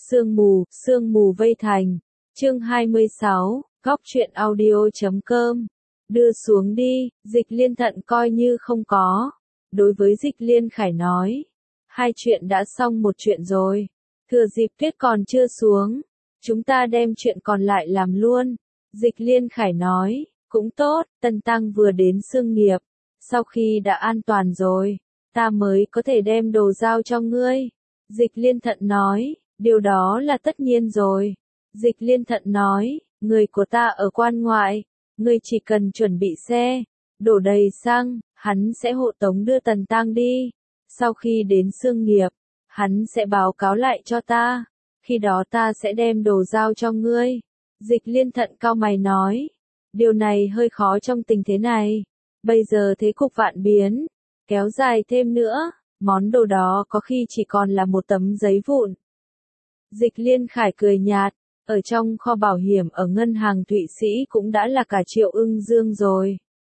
Sương mù vây thành. Chương 26, Góc truyện audio.com. Đưa xuống đi, Dịch Liên Thận coi như không có. Đối với Dịch Liên Khải nói, hai chuyện đã xong một chuyện rồi. Thừa dịp tuyết còn chưa xuống, chúng ta đem chuyện còn lại làm luôn. Dịch Liên Khải nói, cũng tốt, Tân Tăng vừa đến Sương Nghiệp. Sau khi đã an toàn rồi, ta mới có thể đem đồ giao cho ngươi. Dịch Liên Thận nói, điều đó là tất nhiên rồi. Dịch Liên Thận nói, người của ta ở quan ngoại, ngươi chỉ cần chuẩn bị xe, đổ đầy xăng, hắn sẽ hộ tống đưa Tần Tăng đi. Sau khi đến Sương Nghiệp, hắn sẽ báo cáo lại cho ta, khi đó ta sẽ đem đồ giao cho ngươi. Dịch Liên Thận cau mày nói, điều này hơi khó trong tình thế này. Bây giờ thế cục vạn biến, kéo dài thêm nữa, món đồ đó có khi chỉ còn là một tấm giấy vụn. Dịch Liên Khải cười nhạt, ở trong kho bảo hiểm ở ngân hàng Thụy Sĩ cũng đã là cả triệu ưng dương rồi.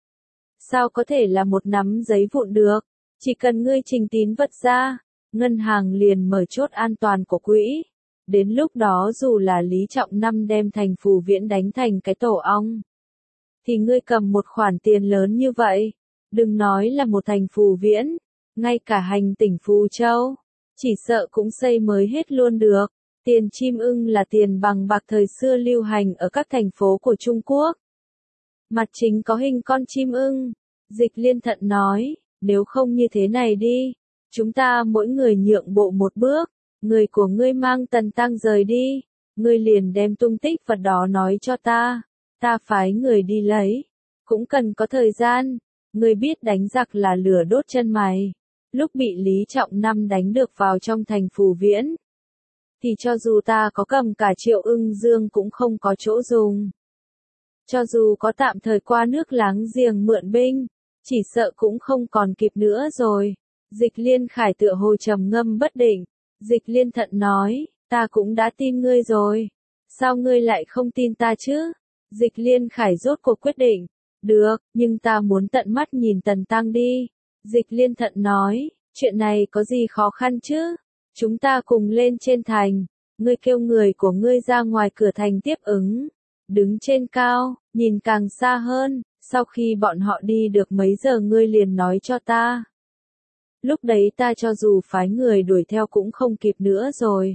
Sao có thể là một nắm giấy vụn được, chỉ cần ngươi trình tín vật ra, ngân hàng liền mở chốt an toàn của quỹ. Đến lúc đó dù là Lý Trọng Năm đem thành Phù Viễn đánh thành cái tổ ong, thì ngươi cầm một khoản tiền lớn như vậy, đừng nói là một thành Phù Viễn, ngay cả hành tỉnh Phù Châu, chỉ sợ cũng xây mới hết luôn được. Tiền chim ưng là tiền bằng bạc thời xưa lưu hành ở các thành phố của Trung Quốc. Mặt chính có hình con chim ưng. Dịch Liên Thận nói, nếu không như thế này đi, chúng ta mỗi người nhượng bộ một bước, người của ngươi mang Tần Tăng rời đi, ngươi liền đem tung tích vật đó nói cho ta phái người đi lấy, cũng cần có thời gian, ngươi biết đánh giặc là lửa đốt chân mày, lúc bị Lý Trọng Năm đánh được vào trong thành Phù Viễn, thì cho dù ta có cầm cả triệu ưng dương cũng không có chỗ dùng. Cho dù có tạm thời qua nước láng giềng mượn binh, chỉ sợ cũng không còn kịp nữa rồi. Dịch Liên Khải tựa hồ trầm ngâm bất định. Dịch Liên Thận nói, ta cũng đã tin ngươi rồi. Sao ngươi lại không tin ta chứ? Dịch Liên Khải rốt cuộc quyết định. Được, nhưng ta muốn tận mắt nhìn Tần Tăng đi. Dịch Liên Thận nói, chuyện này có gì khó khăn chứ? Chúng ta cùng lên trên thành, ngươi kêu người của ngươi ra ngoài cửa thành tiếp ứng. Đứng trên cao, nhìn càng xa hơn, sau khi bọn họ đi được mấy giờ ngươi liền nói cho ta. Lúc đấy ta cho dù phái người đuổi theo cũng không kịp nữa rồi.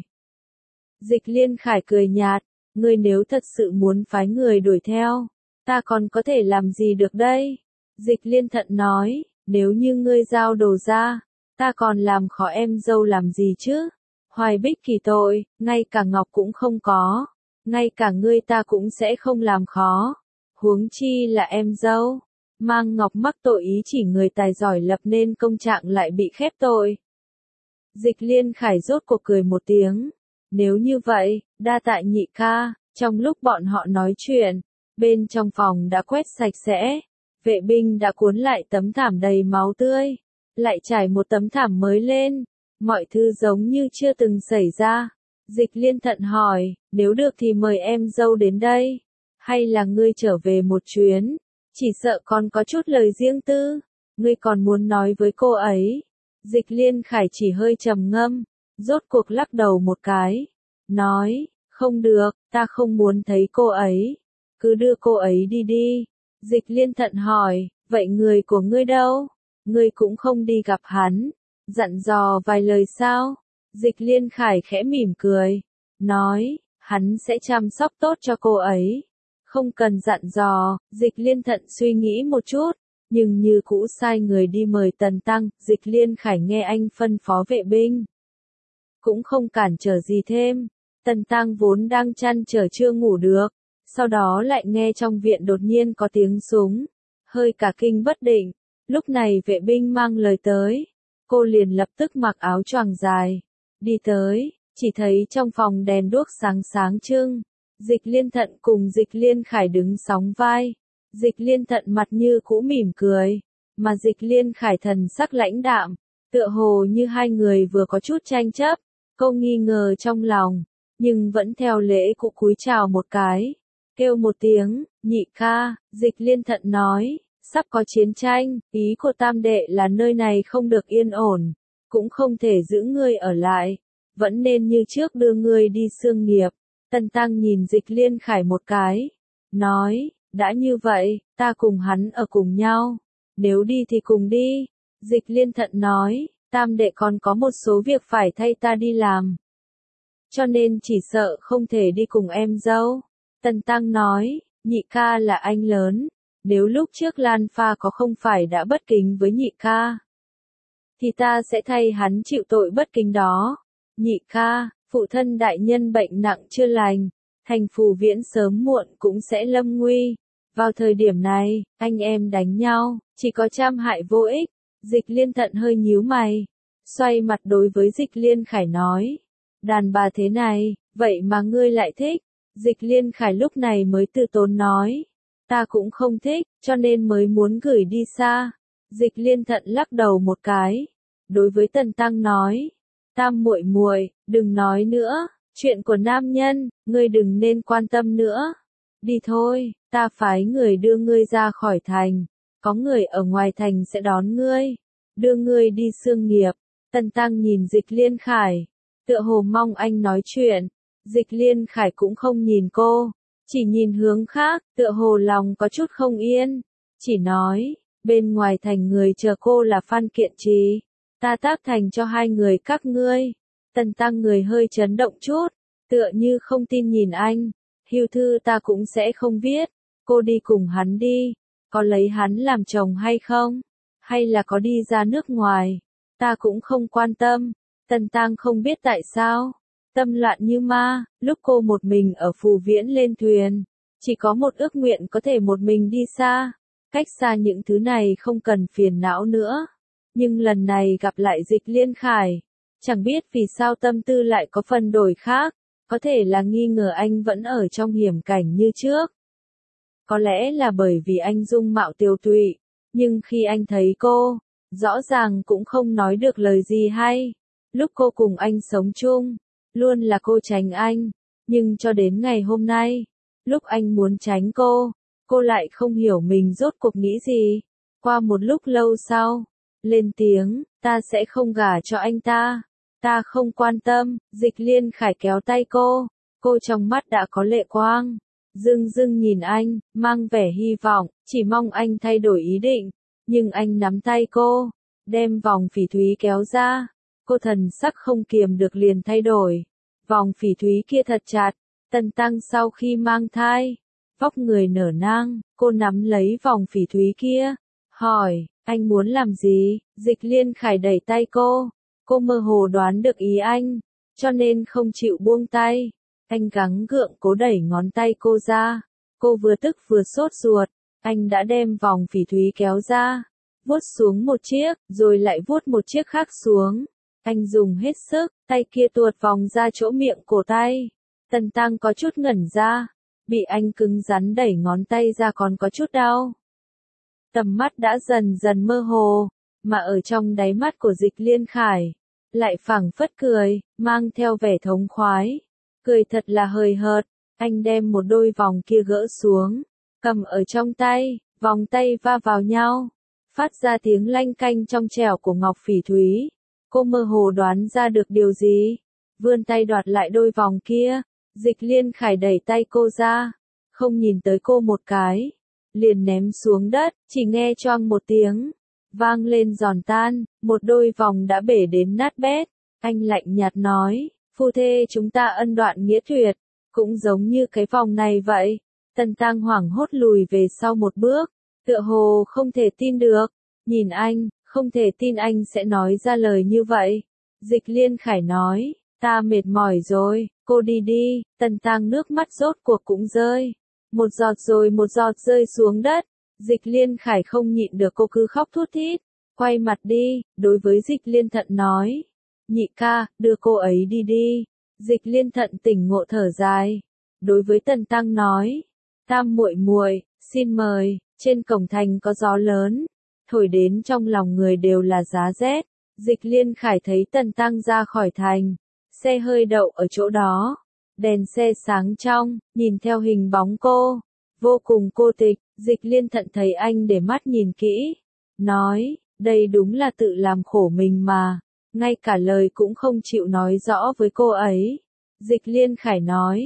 Dịch Liên Khải cười nhạt, ngươi nếu thật sự muốn phái người đuổi theo, ta còn có thể làm gì được đây? Dịch Liên Thận nói, nếu như ngươi giao đồ ra, ta còn làm khó em dâu làm gì chứ? Hoài Bích kỳ tội, ngay cả ngọc cũng không có, ngay cả ngươi ta cũng sẽ không làm khó. Huống chi là em dâu, mang ngọc mắc tội ý chỉ người tài giỏi lập nên công trạng lại bị khép tội. Dịch Liên Khải rốt cuộc cười một tiếng. Nếu như vậy, đa tạ nhị ca. Trong lúc bọn họ nói chuyện, bên trong phòng đã quét sạch sẽ. Vệ binh đã cuốn lại tấm thảm đầy máu tươi, lại trải một tấm thảm mới lên. Mọi thứ giống như chưa từng xảy ra. Dịch Liên Thận hỏi, nếu được thì mời em dâu đến đây. Hay là ngươi trở về một chuyến? Chỉ sợ con có chút lời riêng tư. Ngươi còn muốn nói với cô ấy. Dịch Liên Khải chỉ hơi trầm ngâm, rốt cuộc lắc đầu một cái. Nói, không được, ta không muốn thấy cô ấy. Cứ đưa cô ấy đi đi. Dịch Liên Thận hỏi, vậy người của ngươi đâu? Ngươi cũng không đi gặp hắn. Dặn dò vài lời sao? Dịch Liên Khải khẽ mỉm cười. Nói, hắn sẽ chăm sóc tốt cho cô ấy. Không cần dặn dò. Dịch Liên Thận suy nghĩ một chút, nhưng như cũ sai người đi mời Tần Tăng. Dịch Liên Khải nghe anh phân phó vệ binh, cũng không cản trở gì thêm. Tần Tăng vốn đang chăn trở chưa ngủ được, sau đó lại nghe trong viện đột nhiên có tiếng súng, hơi cả kinh bất định. Lúc này vệ binh mang lời tới, cô liền lập tức mặc áo choàng dài, đi tới, chỉ thấy trong phòng đèn đuốc sáng sáng trưng. Dịch Liên Thận cùng Dịch Liên Khải đứng sóng vai. Dịch Liên Thận mặt như cũ mỉm cười, mà Dịch Liên Khải thần sắc lãnh đạm, tựa hồ như hai người vừa có chút tranh chấp. Cô nghi ngờ trong lòng, nhưng vẫn theo lễ cũ cúi chào một cái, kêu một tiếng, nhị ca. Dịch Liên Thận nói, sắp có chiến tranh, ý của tam đệ là nơi này không được yên ổn, cũng không thể giữ ngươi ở lại. vẫn nên như trước đưa ngươi đi xương nghiệp. Tần Tăng nhìn Dịch Liên Khải một cái, nói, đã như vậy, ta cùng hắn ở cùng nhau, nếu đi thì cùng đi. Dịch Liên Thận nói, tam đệ còn có một số việc phải thay ta đi làm, cho nên chỉ sợ không thể đi cùng em dâu. Tần Tăng nói, nhị ca là anh lớn, nếu lúc trước Lan Pha có không phải đã bất kính với nhị ca, thì ta sẽ thay hắn chịu tội bất kính đó. Nhị ca, phụ thân đại nhân bệnh nặng chưa lành, thành Phù Viễn sớm muộn cũng sẽ lâm nguy. Vào thời điểm này, anh em đánh nhau, chỉ có trăm hại vô ích. Dịch Liên Thận hơi nhíu mày, xoay mặt đối với Dịch Liên Khải nói, đàn bà thế này, vậy mà ngươi lại thích. Dịch Liên Khải lúc này mới từ tốn nói, ta cũng không thích, cho nên mới muốn gửi đi xa. Dịch Liên Thận lắc đầu một cái, đối với Tần Tăng nói, Tam muội muội, đừng nói nữa, chuyện của nam nhân, ngươi đừng nên quan tâm nữa. Đi thôi, ta phái người đưa ngươi ra khỏi thành, có người ở ngoài thành sẽ đón ngươi, đưa ngươi đi xương nghiệp. Tần Tăng nhìn Dịch Liên Khải, tựa hồ mong anh nói chuyện. Dịch Liên Khải cũng không nhìn cô, chỉ nhìn hướng khác, tựa hồ lòng có chút không yên, chỉ nói, bên ngoài thành người chờ cô là Phan Kiện Trì, ta tác thành cho hai người các ngươi. Tần Tăng người hơi chấn động chút, tựa như không tin nhìn anh, hưu thư ta cũng sẽ không viết, cô đi cùng hắn đi, có lấy hắn làm chồng hay không, hay là có đi ra nước ngoài, ta cũng không quan tâm. Tần Tăng không biết tại sao, tâm loạn như ma, lúc cô một mình ở Phù Viễn lên thuyền, chỉ có một ước nguyện có thể một mình đi xa, cách xa những thứ này không cần phiền não nữa. Nhưng lần này gặp lại Dịch Liên Khải, chẳng biết vì sao tâm tư lại có phần đổi khác, có thể là nghi ngờ anh vẫn ở trong hiểm cảnh như trước. Có lẽ là bởi vì anh dung mạo tiều tụy, nhưng khi anh thấy cô, rõ ràng cũng không nói được lời gì hay. Lúc cô cùng anh sống chung, luôn là cô tránh anh, nhưng cho đến ngày hôm nay, lúc anh muốn tránh cô lại không hiểu mình rốt cuộc nghĩ gì. Qua một lúc lâu sau, lên tiếng, ta sẽ không gả cho anh ta không quan tâm. Dịch Liên Khải kéo tay cô trong mắt đã có lệ quang, dưng dưng nhìn anh, mang vẻ hy vọng, chỉ mong anh thay đổi ý định. Nhưng anh nắm tay cô, đem vòng phỉ thúy kéo ra, cô thần sắc không kiềm được liền thay đổi. Vòng phỉ thúy kia thật chặt. Tần Tăng sau khi mang thai, vóc người nở nang, cô nắm lấy vòng phỉ thúy kia, hỏi, anh muốn làm gì? Dịch Liên Khải đẩy tay cô mơ hồ đoán được ý anh, cho nên không chịu buông tay. Anh gắng gượng cố đẩy ngón tay cô ra, cô vừa tức vừa sốt ruột, anh đã đem vòng phỉ thúy kéo ra, vuốt xuống một chiếc, rồi lại vuốt một chiếc khác xuống. Anh dùng hết sức, tay kia tuột vòng ra chỗ miệng cổ tay. Tần Tăng có chút ngẩn ra, bị anh cứng rắn đẩy ngón tay ra còn có chút đau. Tầm mắt đã dần dần mơ hồ, mà ở trong đáy mắt của Dịch Liên Khải, lại phảng phất cười, mang theo vẻ thống khoái. Cười thật là hời hợt, anh đem một đôi vòng kia gỡ xuống, cầm ở trong tay, vòng tay va vào nhau, phát ra tiếng lanh canh trong trẻo của ngọc phỉ thúy. Cô mơ hồ đoán ra được điều gì, vươn tay đoạt lại đôi vòng kia. Dịch Liên Khải đẩy tay cô ra, không nhìn tới cô một cái, liền ném xuống đất, chỉ nghe choang một tiếng, vang lên giòn tan, một đôi vòng đã bể đến nát bét. Anh lạnh nhạt nói, phu thê chúng ta ân đoạn nghĩa tuyệt, cũng giống như cái vòng này vậy. Tần Tăng hoảng hốt lùi về sau một bước, tựa hồ không thể tin được, nhìn anh, không thể tin anh sẽ nói ra lời như vậy. Dịch Liên Khải nói, ta mệt mỏi rồi, cô đi đi. Tần Tăng nước mắt rốt cuộc cũng rơi, một giọt rồi một giọt rơi xuống đất. Dịch Liên Khải không nhịn được, cô cứ khóc thút thít, quay mặt đi, đối với Dịch Liên Thận nói, nhị ca, đưa cô ấy đi đi. Dịch Liên Thận tỉnh ngộ thở dài, đối với Tần Tăng nói, Tam muội muội, xin mời. Trên cổng thành có gió lớn, thổi đến trong lòng người đều là giá rét. Dịch Liên Khải thấy Tần Tăng ra khỏi thành, xe hơi đậu ở chỗ đó, đèn xe sáng trong, nhìn theo hình bóng cô, vô cùng cô tịch. Dịch Liên Thận thấy anh để mắt nhìn kỹ, nói, đây đúng là tự làm khổ mình mà. ngay cả lời cũng không chịu nói rõ với cô ấy. Dịch Liên Khải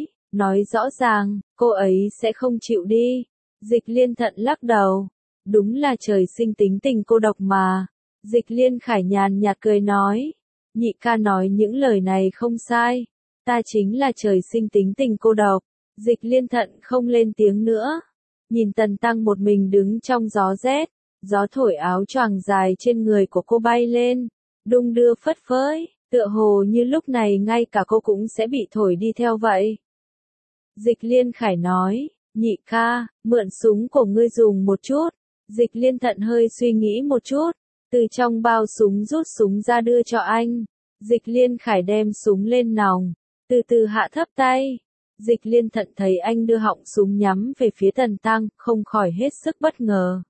nói rõ ràng, cô ấy sẽ không chịu đi. Dịch Liên Thận lắc đầu, đúng là trời sinh tính tình cô độc mà. Dịch Liên Khải nhàn nhạt cười nói, nhị ca nói những lời này không sai, ta chính là trời sinh tính tình cô độc. Dịch Liên Thận không lên tiếng nữa, nhìn Tần Tăng một mình đứng trong gió rét, gió thổi áo choàng dài trên người của cô bay lên, đung đưa phất phới, tựa hồ như lúc này ngay cả cô cũng sẽ bị thổi đi theo vậy. Dịch Liên Khải nói, nhị ca, mượn súng của ngươi dùng một chút. Dịch Liên Thận hơi suy nghĩ một chút, từ trong bao súng rút súng ra đưa cho anh. Dịch Liên Khải đem súng lên nòng, từ từ hạ thấp tay. Dịch Liên Thận thấy anh đưa họng súng nhắm về phía Tần Tăng, không khỏi hết sức bất ngờ.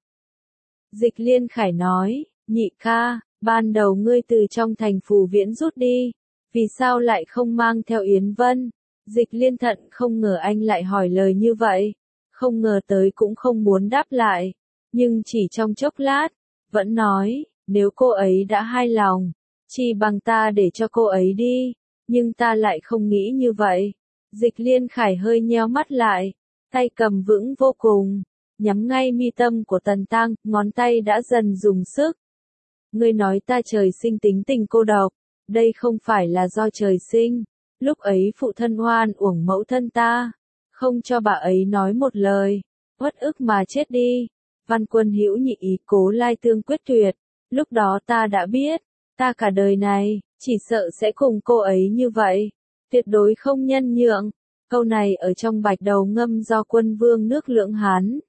Dịch Liên Khải nói, nhị ca, ban đầu ngươi từ trong thành Phù Viễn rút đi, vì sao lại không mang theo Yến Vân? Dịch Liên Thận không ngờ anh lại hỏi lời như vậy, không ngờ tới cũng không muốn đáp lại, nhưng chỉ trong chốc lát, vẫn nói, nếu cô ấy đã hài lòng, chỉ bằng ta để cho cô ấy đi, nhưng ta lại không nghĩ như vậy. Dịch Liên Khải hơi nheo mắt lại, tay cầm vững vô cùng, nhắm ngay mi tâm của Tần Tăng, ngón tay đã dần dùng sức. Ngươi nói ta trời sinh tính tình cô độc, đây không phải là do trời sinh, lúc ấy phụ thân oan uổng mẫu thân ta, không cho bà ấy nói một lời, uất ức mà chết đi. Văn Quân Hữu Nhị ý Cố Lai Tương quyết tuyệt, lúc đó ta đã biết, ta cả đời này, chỉ sợ sẽ cùng cô ấy như vậy, tuyệt đối không nhân nhượng. Câu này ở trong Bạch Đầu Ngâm do quân vương nước Lưỡng Hán,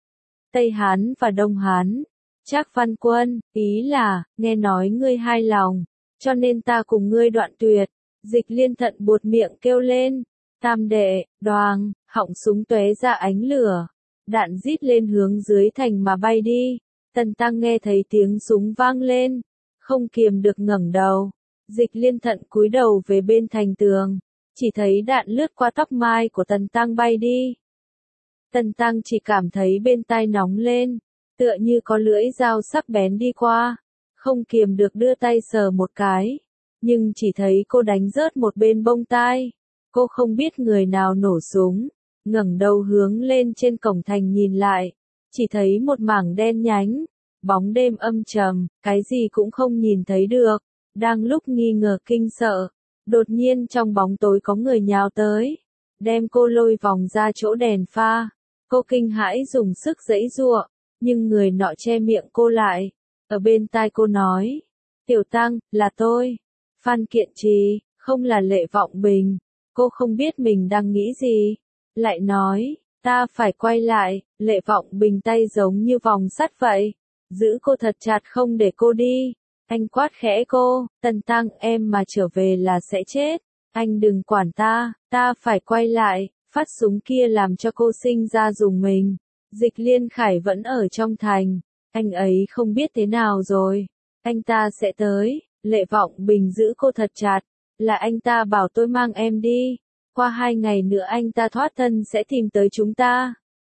Tây Hán và Đông Hán. Trác Văn Quân, ý là, nghe nói ngươi hài lòng, cho nên ta cùng ngươi đoạn tuyệt. Dịch Liên Thận buột miệng kêu lên, tam đệ, đoàng, họng súng tóe ra ánh lửa, đạn rít lên hướng dưới thành mà bay đi. Tần Tăng nghe thấy tiếng súng vang lên, không kiềm được ngẩng đầu. Dịch Liên Thận cúi đầu về bên thành tường, chỉ thấy đạn lướt qua tóc mai của Tần Tăng bay đi. Tần Tăng chỉ cảm thấy bên tai nóng lên, tựa như có lưỡi dao sắc bén đi qua, không kiềm được đưa tay sờ một cái, nhưng chỉ thấy cô đánh rớt một bên bông tai. Cô không biết người nào nổ súng, ngẩng đầu hướng lên trên cổng thành nhìn lại, chỉ thấy một mảng đen nhánh, bóng đêm âm trầm, cái gì cũng không nhìn thấy được. Đang lúc nghi ngờ kinh sợ, đột nhiên trong bóng tối có người nhào tới, đem cô lôi vòng ra chỗ đèn pha. Cô kinh hãi dùng sức giãy giụa, nhưng người nọ che miệng cô lại, ở bên tai cô nói, Tiểu Tăng, là tôi, Phan Kiện Trì, không là Lệ Vọng Bình. Cô không biết mình đang nghĩ gì, lại nói, ta phải quay lại. Lệ Vọng Bình tay giống như vòng sắt vậy, giữ cô thật chặt không để cô đi. Anh quát khẽ cô, Tần Tăng, em mà trở về là sẽ chết, anh đừng quản ta, ta phải quay lại. Phát súng kia làm cho cô sinh ra rùng mình. Dịch Liên Khải vẫn ở trong thành, anh ấy không biết thế nào rồi, anh ta sẽ tới. Lệ Vọng Bình giữ cô thật chặt, là anh ta bảo tôi mang em đi, qua 2 ngày nữa anh ta thoát thân sẽ tìm tới chúng ta.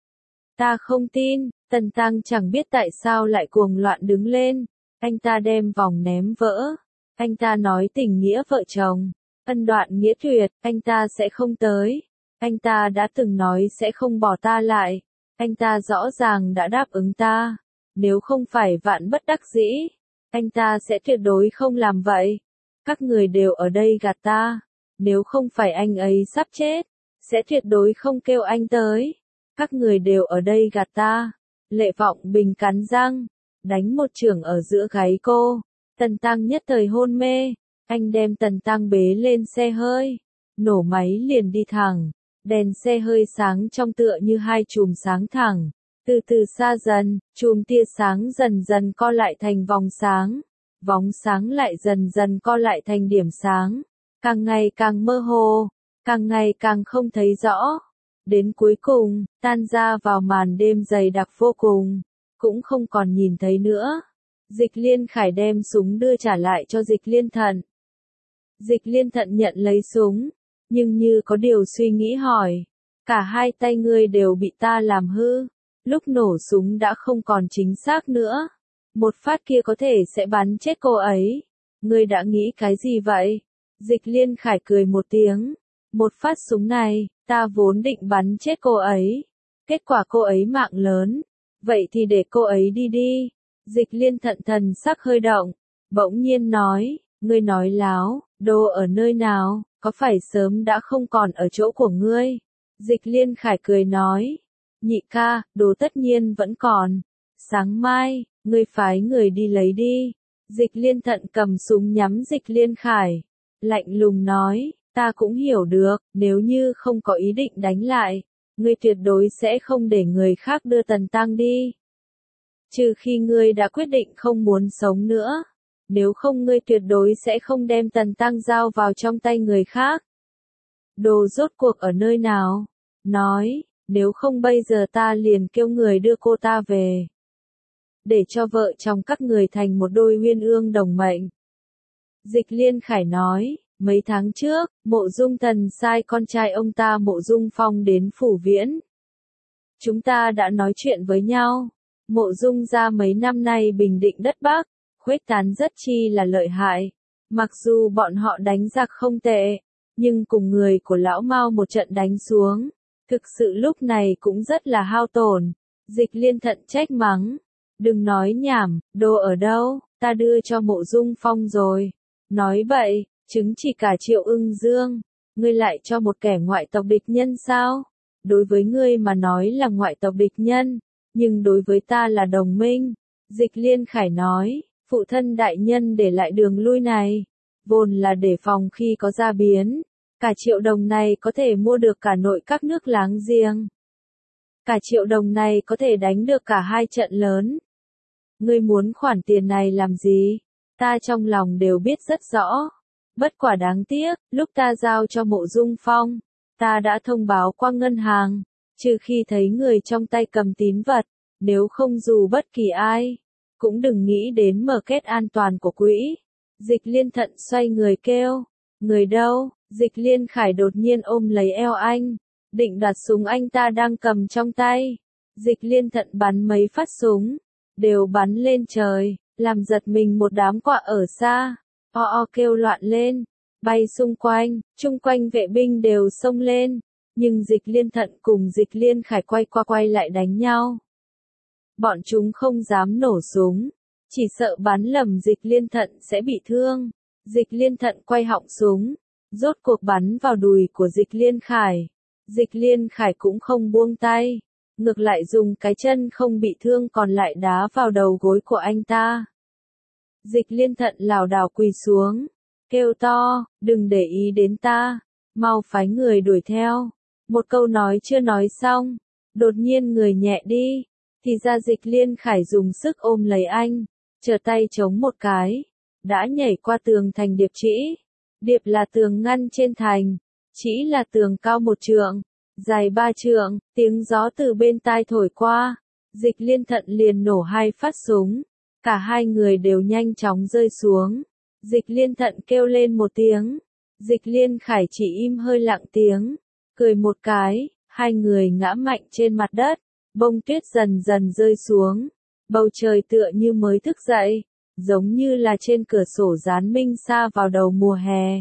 Ta không tin. Tần Tăng chẳng biết tại sao lại cuồng loạn đứng lên, anh ta đem vòng ném vỡ, anh ta nói tình nghĩa vợ chồng, ân đoạn nghĩa tuyệt, anh ta sẽ không tới. Anh ta đã từng nói sẽ không bỏ ta lại, anh ta rõ ràng đã đáp ứng ta, nếu không phải vạn bất đắc dĩ, anh ta sẽ tuyệt đối không làm vậy. Các người đều ở đây gạt ta, nếu không phải anh ấy sắp chết, sẽ tuyệt đối không kêu anh tới. Các người đều ở đây gạt ta. Lệ Vọng Bình cắn răng, đánh một chưởng ở giữa gáy cô. Tần Tăng nhất thời hôn mê, anh đem Tần Tăng bế lên xe hơi, nổ máy liền đi thẳng. Đèn xe hơi sáng trong tựa như 2 chùm sáng thẳng, từ từ xa dần, chùm tia sáng dần dần co lại thành vòng sáng, vòng sáng lại dần dần co lại thành điểm sáng, càng ngày càng mơ hồ, càng ngày càng không thấy rõ, đến cuối cùng, tan ra vào màn đêm dày đặc vô cùng, cũng không còn nhìn thấy nữa. Dịch Liên Khải đem súng đưa trả lại cho Dịch Liên Thận. Dịch Liên Thận nhận lấy súng, nhưng như có điều suy nghĩ hỏi, cả 2 tay ngươi đều bị ta làm hư, lúc nổ súng đã không còn chính xác nữa, một phát kia có thể sẽ bắn chết cô ấy, Ngươi đã nghĩ cái gì vậy? Dịch Liên Khải cười một tiếng. Một phát súng này, ta vốn định bắn chết cô ấy. Kết quả cô ấy mạng lớn. Vậy thì để cô ấy đi đi. Dịch Liên Thận thần sắc hơi động. Bỗng nhiên nói, ngươi nói láo, đồ ở nơi nào, có phải sớm đã không còn ở chỗ của ngươi? Dịch Liên Khải cười nói, nhị ca, đồ tất nhiên vẫn còn. Sáng mai, ngươi phái người đi lấy đi. Dịch Liên Thận cầm súng nhắm Dịch Liên Khải. Lạnh lùng nói, ta cũng hiểu được, nếu như không có ý định đánh lại, ngươi tuyệt đối sẽ không để người khác đưa Tần Tăng đi. Trừ khi ngươi đã quyết định không muốn sống nữa. Nếu không ngươi tuyệt đối sẽ không đem Tần Tăng giao vào trong tay người khác. Đồ rốt cuộc ở nơi nào? Nói, nếu không bây giờ ta liền kêu người đưa cô ta về. Để cho vợ chồng các người thành một đôi uyên ương đồng mệnh. Dịch Liên Khải nói, mấy tháng trước, Mộ Dung Thần sai con trai ông ta Mộ Dung Phong đến Phủ Viễn. Chúng ta đã nói chuyện với nhau. Mộ Dung gia mấy năm nay bình định đất Bắc, khuếch tán rất chi là lợi hại. Mặc dù bọn họ đánh giặc không tệ, nhưng cùng người của lão Mao một trận đánh xuống, thực sự lúc này cũng rất là hao tổn. Dịch Liên Thận trách mắng, đừng nói nhảm, đồ ở đâu, ta đưa cho Mộ Dung Phong rồi. Nói bậy, chứng chỉ cả Triệu Ưng Dương, ngươi lại cho một kẻ ngoại tộc địch nhân sao? Đối với ngươi mà nói là ngoại tộc địch nhân, nhưng đối với ta là đồng minh. Dịch Liên Khải nói, phụ thân đại nhân để lại đường lui này, vốn là để phòng khi có gia biến. Cả triệu đồng này có thể mua được cả nội các nước láng giềng. Cả triệu đồng này có thể đánh được cả hai trận lớn. Ngươi muốn khoản tiền này làm gì? Ta trong lòng đều biết rất rõ. Bất quả đáng tiếc, lúc ta giao cho Mộ Dung Phong, ta đã thông báo qua ngân hàng, trừ khi thấy người trong tay cầm tín vật, nếu không dù bất kỳ ai, cũng đừng nghĩ đến mở kết an toàn của quỹ. Dịch Liên Thận xoay người kêu, người đâu? Dịch Liên Khải đột nhiên ôm lấy eo anh, định đoạt súng anh ta đang cầm trong tay. Dịch Liên Thận bắn mấy phát súng, đều bắn lên trời, làm giật mình một đám quạ ở xa, kêu loạn lên, bay xung quanh, chung quanh vệ binh đều xông lên, nhưng Dịch Liên Thận cùng Dịch Liên Khải quay qua quay lại đánh nhau. Bọn chúng không dám nổ súng, chỉ sợ bắn lầm Dịch Liên Thận sẽ bị thương. Dịch Liên Thận quay họng súng, rốt cuộc bắn vào đùi của Dịch Liên Khải. Dịch Liên Khải cũng không buông tay, ngược lại dùng cái chân không bị thương còn lại đá vào đầu gối của anh ta. Dịch Liên Thận lảo đảo quỳ xuống, kêu to, đừng để ý đến ta, mau phái người đuổi theo. Một câu nói chưa nói xong, đột nhiên người nhẹ đi, thì ra Dịch Liên Khải dùng sức ôm lấy anh, trở tay chống một cái, đã nhảy qua tường thành Điệp Trĩ. Điệp là tường ngăn trên thành, Trĩ là tường cao 1 trượng, dài 3 trượng, tiếng gió từ bên tai thổi qua, Dịch Liên Thận liền nổ 2 phát súng, cả hai người đều nhanh chóng rơi xuống. Dịch Liên Thận kêu lên một tiếng, Dịch Liên Khải chỉ im hơi lặng tiếng, cười một cái, hai người ngã mạnh trên mặt đất, bông tuyết dần dần rơi xuống, bầu trời tựa như mới thức dậy, giống như là trên cửa sổ dán minh sa vào đầu mùa hè.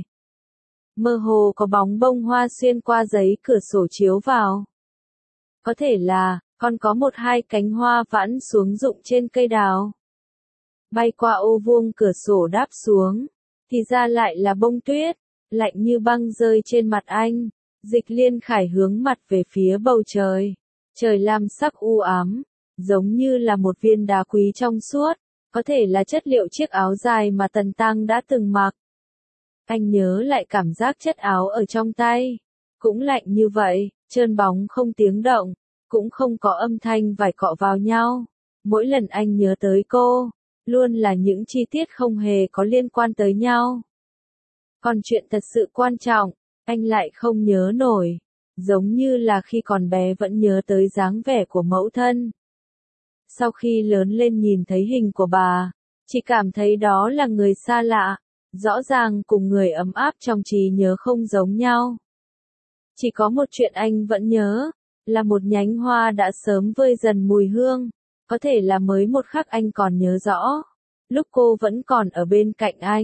Mơ hồ có bóng bông hoa xuyên qua giấy cửa sổ chiếu vào. Có thể là, còn có 1-2 cánh hoa vãn xuống rụng trên cây đào. Bay qua ô vuông cửa sổ đáp xuống, thì ra lại là bông tuyết, lạnh như băng rơi trên mặt anh. Dịch Liên Khải hướng mặt về phía bầu trời. Trời lam sắc u ám, giống như là một viên đá quý trong suốt, có thể là chất liệu chiếc áo dài mà Tần Tăng đã từng mặc. Anh nhớ lại cảm giác chất áo ở trong tay, cũng lạnh như vậy, trơn bóng không tiếng động, cũng không có âm thanh vải cọ vào nhau. Mỗi lần anh nhớ tới cô, luôn là những chi tiết không hề có liên quan tới nhau. Còn chuyện thật sự quan trọng, anh lại không nhớ nổi, giống như là khi còn bé vẫn nhớ tới dáng vẻ của mẫu thân. Sau khi lớn lên nhìn thấy hình của bà, chỉ cảm thấy đó là người xa lạ, rõ ràng cùng người ấm áp trong trí nhớ không giống nhau. Chỉ có một chuyện anh vẫn nhớ, là một nhánh hoa đã sớm vơi dần mùi hương, có thể là mới một khắc anh còn nhớ rõ, lúc cô vẫn còn ở bên cạnh anh,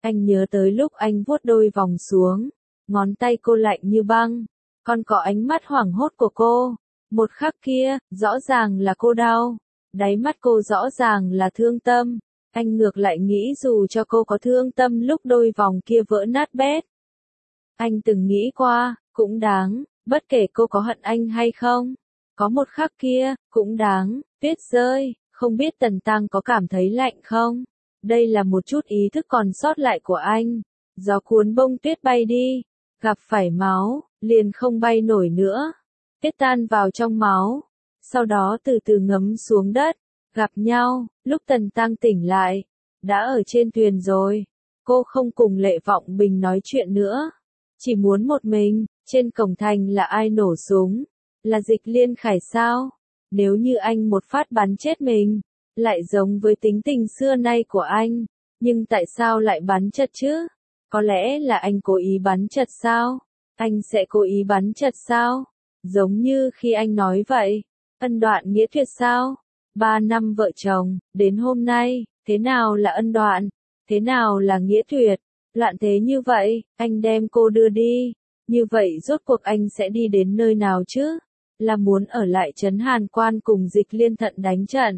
Anh nhớ tới lúc anh vuốt đôi vòng xuống, ngón tay cô lạnh như băng, còn có ánh mắt hoảng hốt của cô. Một khắc kia, rõ ràng là cô đau, đáy mắt cô rõ ràng là thương tâm. Anh ngược lại nghĩ dù cho cô có thương tâm lúc đôi vòng kia vỡ nát bét. Anh từng nghĩ qua, cũng đáng, bất kể cô có hận anh hay không. Có một khắc kia, cũng đáng, tuyết rơi, không biết Tần Tăng có cảm thấy lạnh không? Đây là một chút ý thức còn sót lại của anh. Gió cuốn bông tuyết bay đi, gặp phải máu, liền không bay nổi nữa. Tuyết tan vào trong máu, sau đó từ từ ngấm xuống đất. Gặp nhau, lúc Tần Tăng tỉnh lại, đã ở trên thuyền rồi. Cô không cùng Lệ Vọng Bình nói chuyện nữa, chỉ muốn một mình. Trên cổng thành là ai nổ súng? Là Dịch Liên Khải sao? Nếu như anh một phát bắn chết mình, lại giống với tính tình xưa nay của anh, nhưng tại sao lại bắn chật chứ? Có lẽ là anh cố ý bắn chật sao? Anh sẽ cố ý bắn chật sao? Giống như khi anh nói vậy, ân đoạn nghĩa tuyệt sao? 3 năm vợ chồng, đến hôm nay, thế nào là ân đoạn? Thế nào là nghĩa tuyệt? Loạn thế như vậy, anh đem cô đưa đi. Như vậy rốt cuộc anh sẽ đi đến nơi nào chứ? Là muốn ở lại trấn Hàn Quan cùng Dịch Liên Thận đánh trận,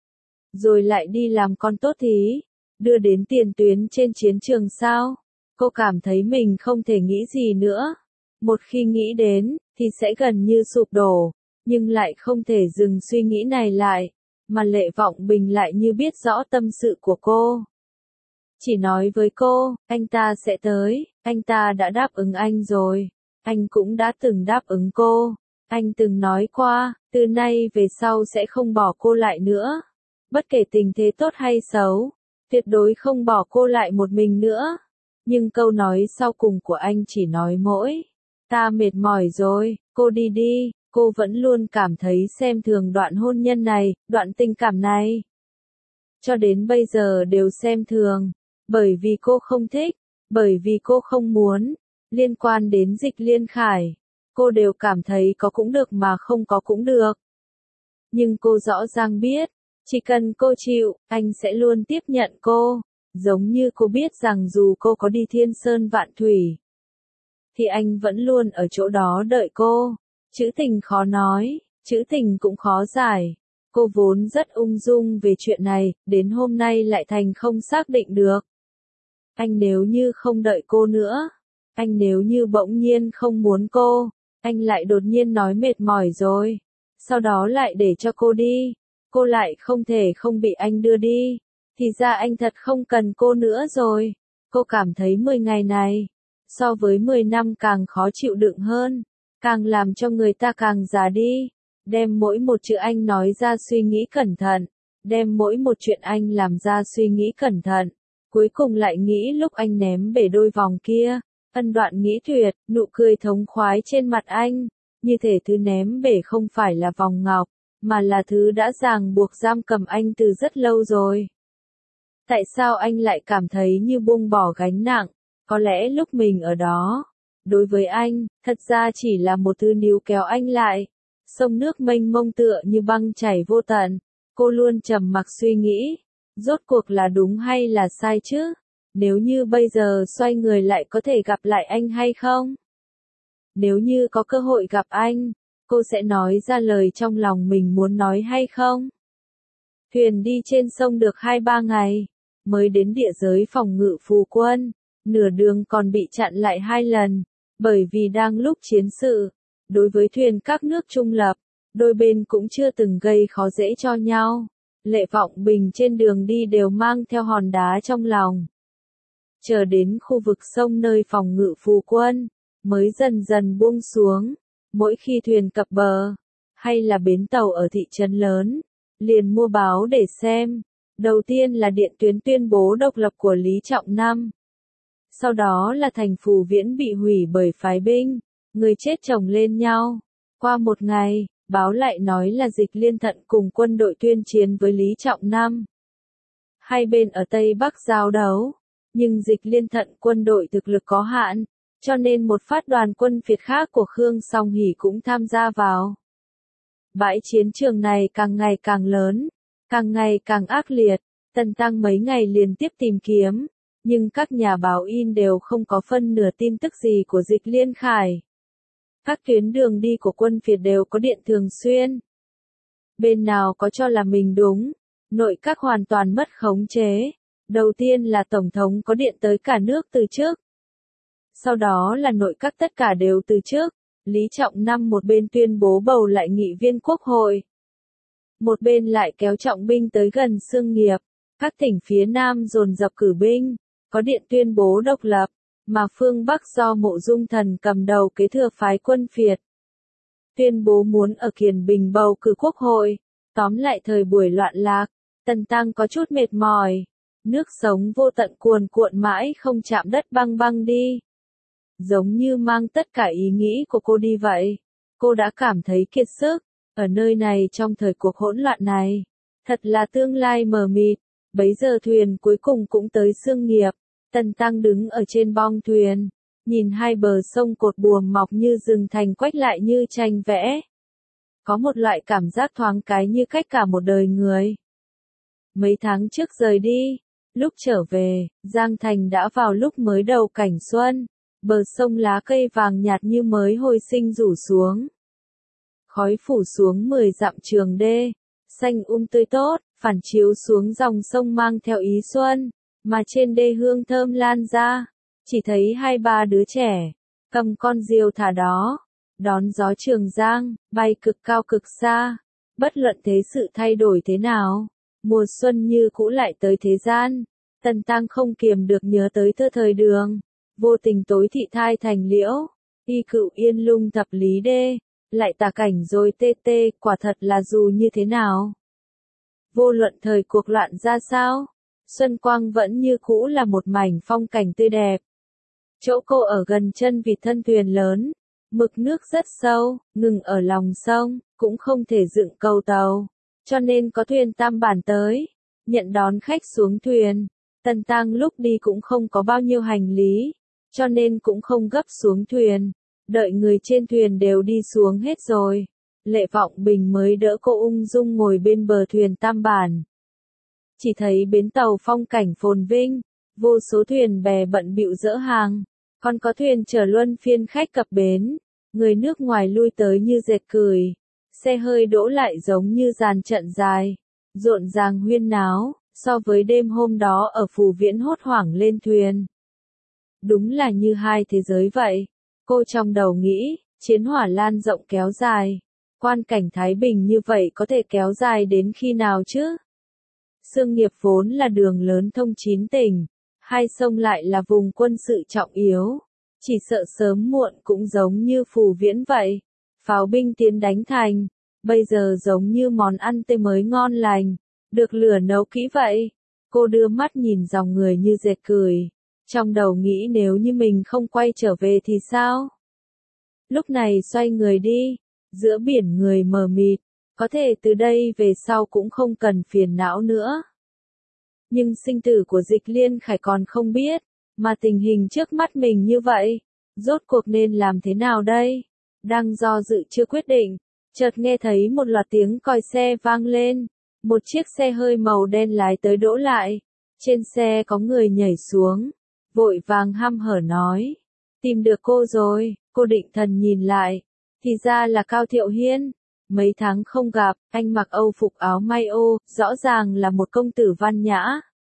rồi lại đi làm con tốt thí, đưa đến tiền tuyến trên chiến trường sao? Cô cảm thấy mình không thể nghĩ gì nữa. Một khi nghĩ đến, thì sẽ gần như sụp đổ, nhưng lại không thể dừng suy nghĩ này lại, mà Lệ Vọng Bình lại như biết rõ tâm sự của cô. Chỉ nói với cô, anh ta sẽ tới, anh ta đã đáp ứng anh rồi, anh cũng đã từng đáp ứng cô, anh từng nói qua, từ nay về sau sẽ không bỏ cô lại nữa. Bất kể tình thế tốt hay xấu, tuyệt đối không bỏ cô lại một mình nữa. Nhưng câu nói sau cùng của anh chỉ nói mỗi, ta mệt mỏi rồi, cô đi đi. Cô vẫn luôn cảm thấy xem thường đoạn hôn nhân này, đoạn tình cảm này. Cho đến bây giờ đều xem thường, bởi vì cô không thích, bởi vì cô không muốn. Liên quan đến Dịch Liên Khải, cô đều cảm thấy có cũng được mà không có cũng được. Nhưng cô rõ ràng biết, chỉ cần cô chịu, anh sẽ luôn tiếp nhận cô. Giống như cô biết rằng dù cô có đi thiên sơn vạn thủy, thì anh vẫn luôn ở chỗ đó đợi cô. Chữ tình khó nói, chữ tình cũng khó giải. Cô vốn rất ung dung về chuyện này, đến hôm nay lại thành không xác định được. Anh nếu như không đợi cô nữa, anh nếu như bỗng nhiên không muốn cô, anh lại đột nhiên nói mệt mỏi rồi, sau đó lại để cho cô đi, cô lại không thể không bị anh đưa đi, thì ra anh thật không cần cô nữa rồi. Cô cảm thấy 10 ngày này, so với 10 năm càng khó chịu đựng hơn, càng làm cho người ta càng già đi. Đem mỗi một chữ anh nói ra suy nghĩ cẩn thận, đem mỗi một chuyện anh làm ra suy nghĩ cẩn thận, cuối cùng lại nghĩ lúc anh ném bể đôi vòng kia, ân đoạn nghĩ tuyệt, nụ cười thống khoái trên mặt anh, như thể thứ ném bể không phải là vòng ngọc, mà là thứ đã ràng buộc giam cầm anh từ rất lâu rồi. Tại sao anh lại cảm thấy như buông bỏ gánh nặng? Có lẽ lúc mình ở đó, đối với anh, thật ra chỉ là một thứ níu kéo anh lại. Sông nước mênh mông tựa như băng chảy vô tận. Cô luôn trầm mặc suy nghĩ, rốt cuộc là đúng hay là sai chứ? Nếu như bây giờ xoay người lại có thể gặp lại anh hay không? Nếu như có cơ hội gặp anh, cô sẽ nói ra lời trong lòng mình muốn nói hay không? Thuyền đi trên sông được 2-3 ngày, mới đến địa giới phòng ngự Phù Quân, nửa đường còn bị chặn lại 2 lần, bởi vì đang lúc chiến sự. Đối với thuyền các nước trung lập, đôi bên cũng chưa từng gây khó dễ cho nhau. Lệ Vọng Bình trên đường đi đều mang theo hòn đá trong lòng. Chờ đến khu vực sông nơi phòng ngự Phù Quân, mới dần dần buông xuống. Mỗi khi thuyền cập bờ, hay là bến tàu ở thị trấn lớn, liền mua báo để xem. Đầu tiên là điện tuyến tuyên bố độc lập của Lý Trọng Năm. Sau đó là thành Phù Viễn bị hủy bởi phái binh, người chết chồng lên nhau. Qua một ngày, báo lại nói là Dịch Liên Thận cùng quân đội tuyên chiến với Lý Trọng Năm. Hai bên ở Tây Bắc giao đấu, nhưng Dịch Liên Thận quân đội thực lực có hạn, cho nên một phát đoàn quân phiệt khác của Khương Song Hỷ cũng tham gia vào. Bãi chiến trường này càng ngày càng lớn, càng ngày càng ác liệt. Tần Tăng mấy ngày liên tiếp tìm kiếm, Nhưng các nhà báo in đều không có phân nửa tin tức gì của Dịch Liên Khải. Các tuyến đường đi của quân Việt đều có điện thường xuyên. Bên nào có cho là mình đúng, nội các hoàn toàn mất khống chế. Đầu tiên là Tổng thống có điện tới cả nước từ trước. Sau đó là nội các tất cả đều từ trước. Lý Trọng Năm một bên tuyên bố bầu lại nghị viên quốc hội. Một bên lại kéo trọng binh tới gần Xương Nghiệp. Các tỉnh phía Nam dồn dập cử binh, có điện tuyên bố độc lập, mà phương Bắc do Mộ Dung Thần cầm đầu kế thừa phái quân Việt. Tuyên bố muốn ở Kiền Bình bầu cử quốc hội. Tóm lại thời buổi loạn lạc, Tần Tăng có chút mệt mỏi. Nước sống vô tận cuồn cuộn mãi không chạm đất băng băng đi. Giống như mang tất cả ý nghĩ của cô đi vậy. Cô đã cảm thấy kiệt sức, ở nơi này trong thời cuộc hỗn loạn này. Thật là tương lai mờ mịt. Bấy giờ thuyền cuối cùng cũng tới Xương Nghiệp. Tần Tăng đứng ở trên bong thuyền, nhìn hai bờ sông cột buồm mọc như rừng thành quách lại như tranh vẽ. Có một loại cảm giác thoáng cái như cách cả một đời người. Mấy tháng trước rời đi, lúc trở về, Giang Thành đã vào lúc mới đầu cảnh xuân, bờ sông lá cây vàng nhạt như mới hồi sinh rủ xuống. Khói phủ xuống 10 dặm trường đê, xanh tươi tốt, phản chiếu xuống dòng sông mang theo ý xuân, mà trên đê hương thơm lan ra, chỉ thấy hai ba đứa trẻ, cầm con diều thả đó, đón gió Trường Giang, bay cực cao cực xa, bất luận thế sự thay đổi thế nào, mùa xuân như cũ lại tới thế gian, Tần Tăng không kiềm được nhớ tới thơ thời Đường, vô tình tối thị thai thành liễu, y cựu yên lung thập lý đê, lại tà cảnh rồi tê tê, quả thật là dù như thế nào. Vô luận thời cuộc loạn ra sao, Xuân Quang vẫn như cũ là một mảnh phong cảnh tươi đẹp. Chỗ cô ở gần chân vịt thân thuyền lớn, mực nước rất sâu, ngừng ở lòng sông, cũng không thể dựng cầu tàu, cho nên có thuyền tam bản tới, nhận đón khách xuống thuyền. Tần Tăng lúc đi cũng không có bao nhiêu hành lý, cho nên cũng không gấp xuống thuyền, đợi người trên thuyền đều đi xuống hết rồi. Lệ Vọng Bình mới đỡ cô ung dung ngồi bên bờ thuyền tam bản. Chỉ thấy bến tàu phong cảnh phồn vinh, vô số thuyền bè bận bịu dỡ hàng, còn có thuyền chở luân phiên khách cập bến, người nước ngoài lui tới như dệt cười, xe hơi đỗ lại giống như dàn trận dài, rộn ràng huyên náo, so với đêm hôm đó ở Phù Viễn hốt hoảng lên thuyền. Đúng là như hai thế giới vậy, cô trong đầu nghĩ, chiến hỏa lan rộng kéo dài. Quan cảnh Thái Bình như vậy có thể kéo dài đến khi nào chứ? Xương Nghiệp vốn là đường lớn thông 9 tỉnh, hai sông lại là vùng quân sự trọng yếu, chỉ sợ sớm muộn cũng giống như Phù Viễn vậy, pháo binh tiến đánh thành, bây giờ giống như món ăn tươi mới ngon lành, được lửa nấu kỹ vậy. Cô đưa mắt nhìn dòng người như dệt cười, trong đầu nghĩ nếu như mình không quay trở về thì sao? Lúc này xoay người đi. Giữa biển người mờ mịt, có thể từ đây về sau cũng không cần phiền não nữa. Nhưng sinh tử của Dịch Liên Khải còn không biết, mà tình hình trước mắt mình như vậy, rốt cuộc nên làm thế nào đây? Đang do dự chưa quyết định, chợt nghe thấy một loạt tiếng còi xe vang lên, một chiếc xe hơi màu đen lái tới đỗ lại, trên xe có người nhảy xuống, vội vàng hăm hở nói, tìm được cô rồi. Cô định thần nhìn lại. Thì ra là Cao Thiệu Hiên. Mấy tháng không gặp, anh mặc âu phục áo may ô, rõ ràng là một công tử văn nhã.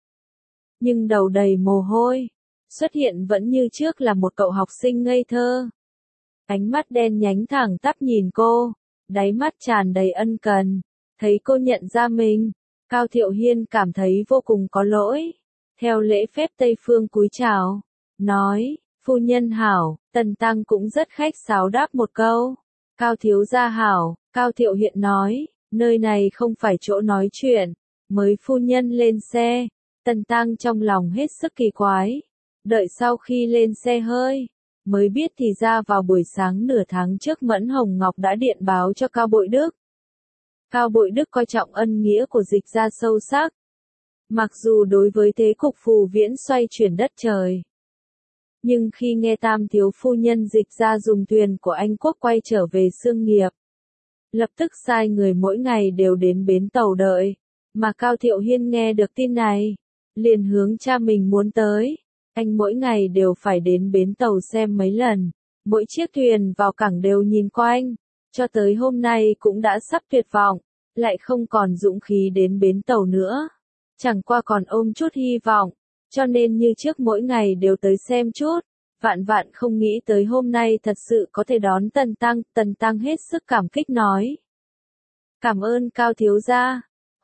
Nhưng đầu đầy mồ hôi, xuất hiện vẫn như trước là một cậu học sinh ngây thơ. Ánh mắt đen nhánh thẳng tắp nhìn cô, đáy mắt tràn đầy ân cần. Thấy cô nhận ra mình, Cao Thiệu Hiên cảm thấy vô cùng có lỗi. Theo lễ phép Tây Phương cúi chào, nói, phu nhân hảo. Tần Tăng cũng rất khách sáo đáp một câu. Cao thiếu gia hảo. Cao Thiệu Hiên nói, nơi này không phải chỗ nói chuyện. Mới phu nhân lên xe. Tần Tăng trong lòng hết sức kỳ quái. Đợi sau khi lên xe hơi, mới biết thì ra vào buổi sáng nửa tháng trước Mẫn Hồng Ngọc đã điện báo cho Cao Bội Đức. Cao Bội Đức coi trọng ân nghĩa của Dịch gia sâu sắc. Mặc dù đối với thế cục Phù Viễn xoay chuyển đất trời, nhưng khi nghe Tam thiếu phu nhân Dịch gia dùng thuyền của Anh quốc quay trở về Xương Nghiệp, lập tức sai người mỗi ngày đều đến bến tàu đợi. Mà Cao Thiệu Hiên nghe được tin này, liền hướng cha mình muốn tới, Anh mỗi ngày đều phải đến bến tàu xem mấy lần, mỗi chiếc thuyền vào cảng đều nhìn quanh, cho tới hôm nay cũng đã sắp tuyệt vọng, lại không còn dũng khí đến bến tàu nữa. Chẳng qua còn ôm chút hy vọng, cho nên như trước mỗi ngày đều tới xem chút, vạn vạn không nghĩ tới hôm nay thật sự có thể đón Tần Tăng hết sức cảm kích nói. Cảm ơn Cao thiếu gia,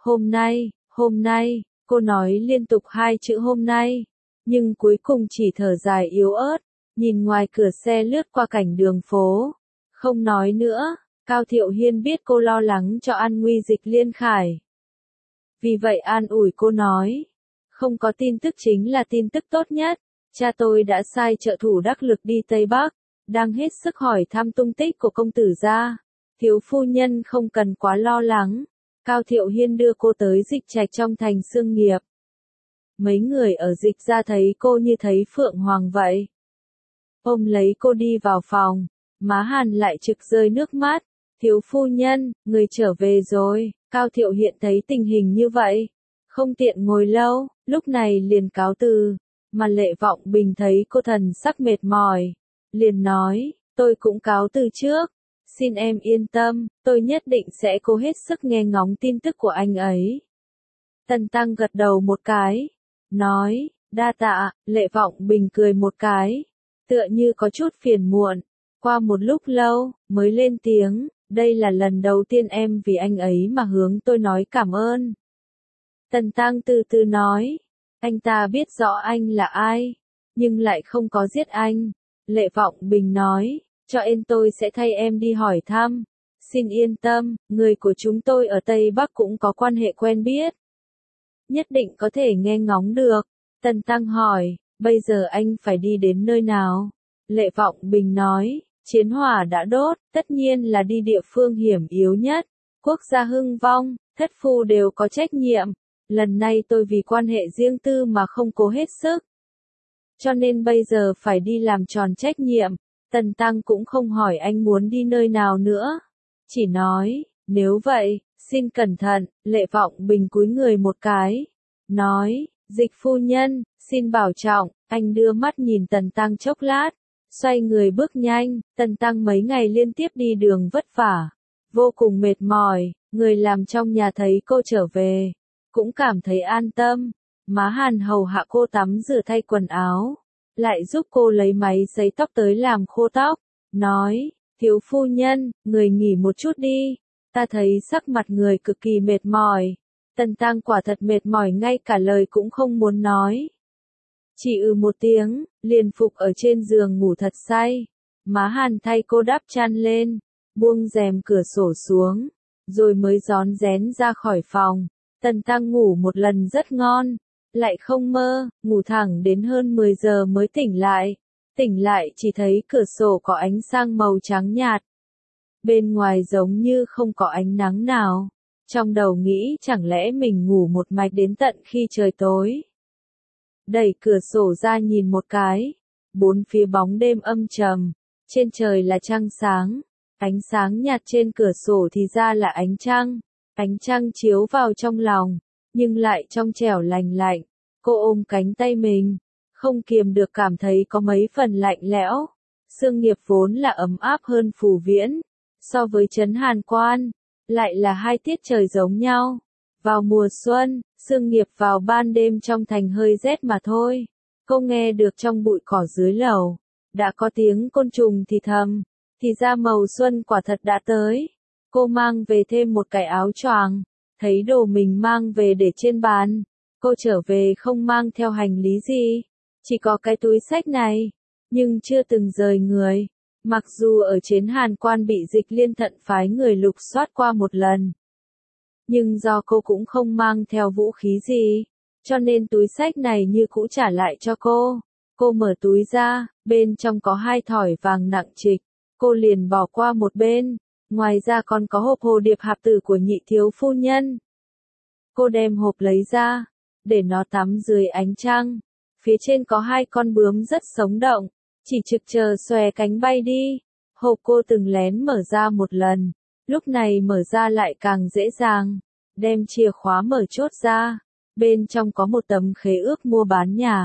hôm nay, cô nói liên tục hai chữ hôm nay, nhưng cuối cùng chỉ thở dài yếu ớt, nhìn ngoài cửa xe lướt qua cảnh đường phố, không nói nữa. Cao Thiệu Hiên biết cô lo lắng cho an nguy Dịch Liên Khải. Vì vậy an ủi cô nói, không có tin tức chính là tin tức tốt nhất, cha tôi đã sai trợ thủ đắc lực đi Tây Bắc, đang hết sức hỏi thăm tung tích của công tử gia, thiếu phu nhân không cần quá lo lắng. Cao Thiệu Hiên đưa cô tới Dịch Trạch trong thành Xương Nghiệp. Mấy người ở Dịch gia thấy cô như thấy phượng hoàng vậy. Ôm lấy cô đi vào phòng, má Hàn lại trực rơi nước mắt. Thiếu phu nhân, người trở về rồi. Cao Thiệu Hiên thấy tình hình như vậy, không tiện ngồi lâu, lúc này liền cáo từ, mà Lệ Vọng Bình thấy cô thần sắc mệt mỏi, liền nói, tôi cũng cáo từ trước, xin em yên tâm, tôi nhất định sẽ cố hết sức nghe ngóng tin tức của anh ấy. Tần Tăng gật đầu một cái, nói, đa tạ. Lệ Vọng Bình cười một cái, tựa như có chút phiền muộn, qua một lúc lâu, mới lên tiếng. Đây là lần đầu tiên em vì anh ấy mà hướng tôi nói cảm ơn. Tần Tăng từ từ nói, anh ta biết rõ anh là ai, nhưng lại không có giết anh. Lệ Vọng Bình nói, cho em tôi sẽ thay em đi hỏi thăm. Xin yên tâm, người của chúng tôi ở Tây Bắc cũng có quan hệ quen biết. Nhất định có thể nghe ngóng được. Tần Tăng hỏi, bây giờ anh phải đi đến nơi nào? Lệ Vọng Bình nói, chiến hỏa đã đốt, tất nhiên là đi địa phương hiểm yếu nhất. Quốc gia hưng vong, thất phu đều có trách nhiệm. Lần này tôi vì quan hệ riêng tư mà không cố hết sức. Cho nên bây giờ phải đi làm tròn trách nhiệm. Tần Tăng cũng không hỏi anh muốn đi nơi nào nữa. Chỉ nói, nếu vậy, xin cẩn thận. Lệ Vọng Bình cúi người một cái. Nói, Dịch phu nhân, xin bảo trọng. Anh đưa mắt nhìn Tần Tăng chốc lát. Xoay người bước nhanh. Tần Tăng mấy ngày liên tiếp đi đường vất vả, vô cùng mệt mỏi. Người làm trong nhà thấy cô trở về, cũng cảm thấy an tâm. Má Hàn hầu hạ cô tắm rửa thay quần áo, lại giúp cô lấy máy sấy tóc tới làm khô tóc. Nói, thiếu phu nhân, người nghỉ một chút đi. Ta thấy sắc mặt người cực kỳ mệt mỏi. Tần Tăng quả thật mệt mỏi ngay cả lời cũng không muốn nói. Chỉ một tiếng, liền phục ở trên giường ngủ thật say. Má Hàn thay cô đắp chăn lên, buông rèm cửa sổ xuống, rồi mới rón rén ra khỏi phòng. Tần Tăng ngủ một lần rất ngon, lại không mơ, ngủ thẳng đến hơn 10 giờ mới tỉnh lại. Tỉnh lại chỉ thấy cửa sổ có ánh sáng màu trắng nhạt. Bên ngoài giống như không có ánh nắng nào. Trong đầu nghĩ chẳng lẽ mình ngủ một mạch đến tận khi trời tối. Đẩy cửa sổ ra nhìn một cái, bốn phía bóng đêm âm trầm, trên trời là trăng sáng, ánh sáng nhạt trên cửa sổ thì ra là ánh trăng chiếu vào trong lòng, nhưng lại trong trẻo lành lạnh. Cô ôm cánh tay mình, không kiềm được cảm thấy có mấy phần lạnh lẽo. Xương Nghiệp vốn là ấm áp hơn Phù Viễn, so với trấn Hàn Quan, lại là hai tiết trời giống nhau. Vào mùa xuân, Xương Nghiệp vào ban đêm trong thành hơi rét mà thôi. Cô nghe được trong bụi cỏ dưới lầu, đã có tiếng côn trùng thì thầm, thì ra màu xuân quả thật đã tới. Cô mang về thêm một cái áo choàng, thấy đồ mình mang về để trên bàn. Cô trở về không mang theo hành lý gì, chỉ có cái túi xách này, nhưng chưa từng rời người. Mặc dù ở Trấn Hàn Quan bị Dịch Liên Thận phái người lục soát qua một lần, nhưng do cô cũng không mang theo vũ khí gì, cho nên túi xách này như cũ trả lại cho cô. Cô mở túi ra, bên trong có 2 thỏi vàng nặng trịch, cô liền bỏ qua một bên. Ngoài ra còn có hộp hồ điệp hạp tử của nhị thiếu phu nhân. Cô đem hộp lấy ra, để nó tắm dưới ánh trăng. Phía trên có 2 con bướm rất sống động, chỉ trực chờ xòe cánh bay đi. Hộp cô từng lén mở ra một lần, lúc này mở ra lại càng dễ dàng. Đem chìa khóa mở chốt ra, bên trong có một tấm khế ước mua bán nhà.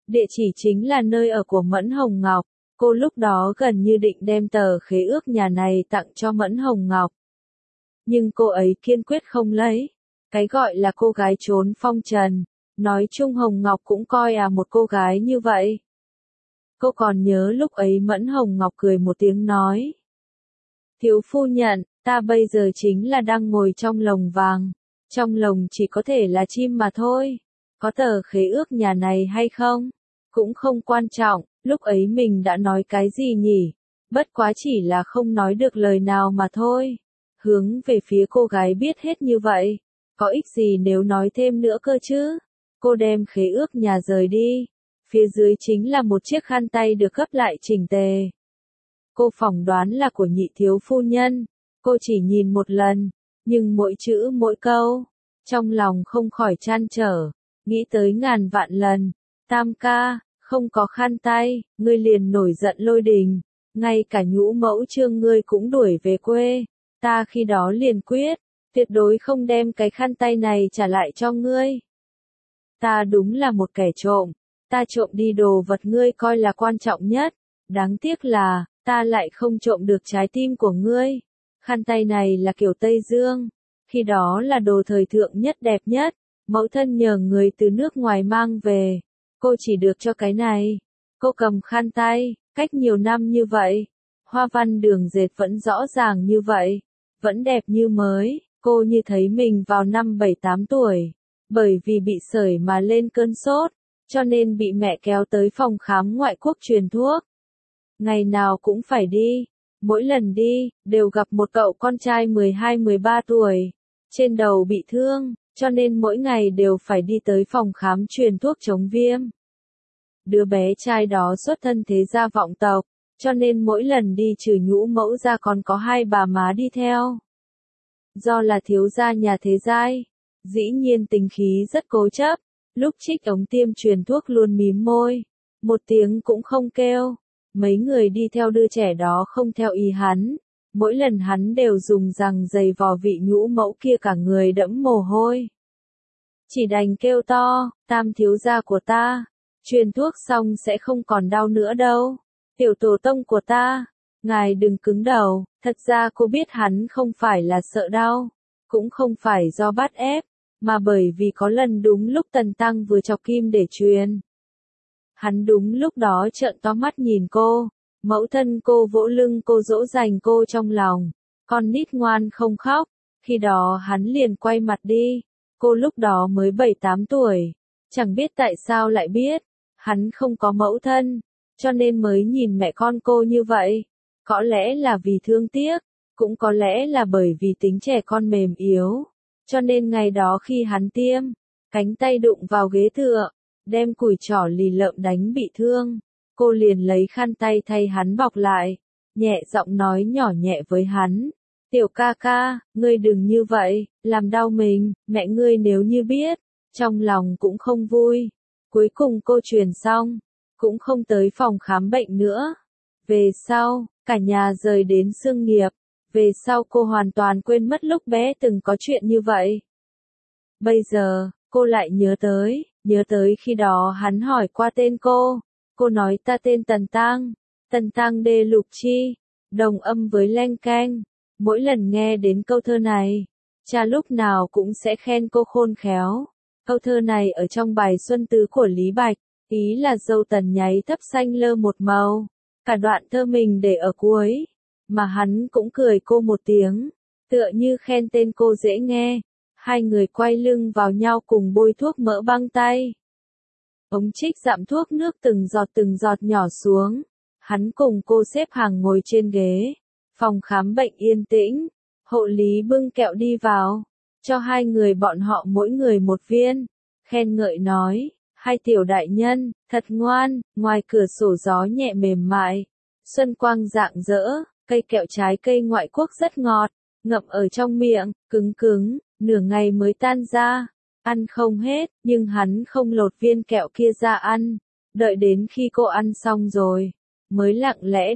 Địa chỉ chính là nơi ở của Mẫn Hồng Ngọc. Cô lúc đó gần như định đem tờ khế ước nhà này tặng cho Mẫn Hồng Ngọc. Nhưng cô ấy kiên quyết không lấy. Cái gọi là cô gái trốn phong trần. Nói chung Hồng Ngọc cũng coi một cô gái như vậy. Cô còn nhớ lúc ấy Mẫn Hồng Ngọc cười một tiếng nói. Thiếu phu nhân, ta bây giờ chính là đang ngồi trong lồng vàng. Trong lồng chỉ có thể là chim mà thôi. Có tờ khế ước nhà này hay không? Cũng không quan trọng, lúc ấy mình đã nói cái gì nhỉ? Bất quá chỉ là không nói được lời nào mà thôi. Hướng về phía cô gái biết hết như vậy. Có ích gì nếu nói thêm nữa cơ chứ? Cô đem khế ước nhà rời đi. Phía dưới chính là một chiếc khăn tay được gấp lại chỉnh tề. Cô phỏng đoán là của nhị thiếu phu nhân. Cô chỉ nhìn một lần, nhưng mỗi chữ mỗi câu, trong lòng không khỏi trăn trở, nghĩ tới ngàn vạn lần. Tam ca, không có khăn tay, ngươi liền nổi giận lôi đình. Ngay cả nhũ mẫu Trương ngươi cũng đuổi về quê. Ta khi đó liền quyết, tuyệt đối không đem cái khăn tay này trả lại cho ngươi. Ta đúng là một kẻ trộm. Ta trộm đi đồ vật ngươi coi là quan trọng nhất. Đáng tiếc là, ta lại không trộm được trái tim của ngươi. Khăn tay này là kiểu Tây Dương. Khi đó là đồ thời thượng nhất đẹp nhất. Mẫu thân nhờ người từ nước ngoài mang về. Cô chỉ được cho cái này. Cô cầm khăn tay, cách nhiều năm như vậy. Hoa văn đường dệt vẫn rõ ràng như vậy. Vẫn đẹp như mới. Cô như thấy mình vào năm 7-8 tuổi. Bởi vì bị sởi mà lên cơn sốt. Cho nên bị mẹ kéo tới phòng khám ngoại quốc truyền thuốc. Ngày nào cũng phải đi. Mỗi lần đi, đều gặp một cậu con trai 12-13 tuổi. Trên đầu bị thương, cho nên mỗi ngày đều phải đi tới phòng khám truyền thuốc chống viêm. Đứa bé trai đó xuất thân thế gia vọng tộc, cho nên mỗi lần đi trừ nhũ mẫu ra còn có hai bà má đi theo. Do là thiếu gia nhà thế giai, dĩ nhiên tính khí rất cố chấp, lúc trích ống tiêm truyền thuốc luôn mím môi, một tiếng cũng không kêu. Mấy người đi theo đứa trẻ đó không theo ý hắn, mỗi lần hắn đều dùng rằng giày vò vị nhũ mẫu kia cả người đẫm mồ hôi. Chỉ đành kêu to, Tam thiếu gia của ta, truyền thuốc xong sẽ không còn đau nữa đâu. Tiểu tổ tông của ta, ngài đừng cứng đầu, thật ra cô biết hắn không phải là sợ đau, cũng không phải do bắt ép, mà bởi vì có lần đúng lúc Tần Tăng vừa chọc kim để truyền. Hắn đúng lúc đó trợn to mắt nhìn cô, mẫu thân cô vỗ lưng cô dỗ dành cô trong lòng, con nít ngoan không khóc, khi đó hắn liền quay mặt đi, cô lúc đó mới 7-8 tuổi, chẳng biết tại sao lại biết, hắn không có mẫu thân, cho nên mới nhìn mẹ con cô như vậy, có lẽ là vì thương tiếc, cũng có lẽ là bởi vì tính trẻ con mềm yếu, cho nên ngày đó khi hắn tiêm, cánh tay đụng vào ghế tựa, đem cùi trỏ lì lợm đánh bị thương, cô liền lấy khăn tay thay hắn bọc lại, nhẹ giọng nói nhỏ nhẹ với hắn, tiểu ca ca, ngươi đừng như vậy, làm đau mình, mẹ ngươi nếu như biết, trong lòng cũng không vui. Cuối cùng cô truyền xong, cũng không tới phòng khám bệnh nữa. Về sau, cả nhà rời đến Xương Nghiệp, về sau cô hoàn toàn quên mất lúc bé từng có chuyện như vậy. Bây giờ, cô lại nhớ tới khi đó hắn hỏi qua tên cô nói ta tên Tần Tăng Đê Lục Chi, đồng âm với leng keng, mỗi lần nghe đến câu thơ này, cha lúc nào cũng sẽ khen cô khôn khéo. Câu thơ này ở trong bài Xuân Tứ của Lý Bạch, ý là dâu tần nháy thấp xanh lơ một màu, cả đoạn thơ mình để ở cuối, mà hắn cũng cười cô một tiếng, tựa như khen tên cô dễ nghe. Hai người quay lưng vào nhau cùng bôi thuốc mỡ băng tay. Ống trích dặm thuốc nước từng giọt nhỏ xuống. Hắn cùng cô xếp hàng ngồi trên ghế. Phòng khám bệnh yên tĩnh. Hộ lý bưng kẹo đi vào. Cho hai người bọn họ mỗi người một viên. Khen ngợi nói, hai tiểu đại nhân, thật ngoan, ngoài cửa sổ gió nhẹ mềm mại. Xuân quang rạng rỡ, cây kẹo trái cây ngoại quốc rất ngọt. Ngậm ở trong miệng, cứng cứng, nửa ngày mới tan ra, ăn không hết, nhưng hắn không lột viên kẹo kia ra ăn, đợi đến khi cô ăn xong rồi, mới lặng lẽ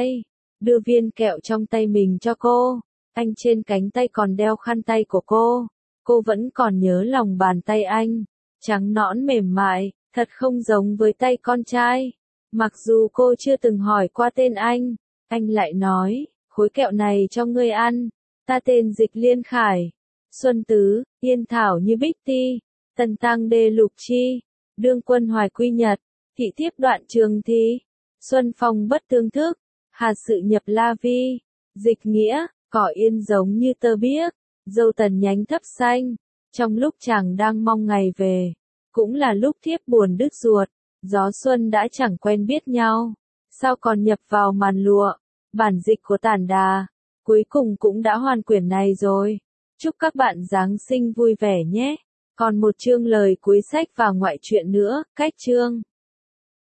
đưa viên kẹo trong tay mình cho cô, anh trên cánh tay còn đeo khăn tay của cô vẫn còn nhớ lòng bàn tay anh, trắng nõn mềm mại, Thật không giống với tay con trai. Mặc dù cô chưa từng hỏi qua tên anh lại nói, khối kẹo này cho ngươi ăn. Ta tên Dịch Liên Khải. Xuân Tứ, Yên Thảo Như Bích Ti, Tần Tăng Đê Lục Chi, Đương Quân Hoài Quy Nhật, Thị Thiếp Đoạn Trường Thi, Xuân Phong Bất Tương Thức, Hà Sự Nhập La Vi, Dịch Nghĩa, Cỏ Yên Giống Như Tơ Biếc, Dâu Tần Nhánh Thấp Xanh. Trong lúc chàng đang mong ngày về, cũng là lúc thiếp buồn đứt ruột, gió xuân đã chẳng quen biết nhau, sao còn nhập vào màn lụa. Bản dịch của Tản Đà, cuối cùng cũng đã hoàn quyển này rồi. Chúc các bạn Giáng sinh vui vẻ nhé. Còn một chương lời cuối sách và ngoại truyện nữa, cách chương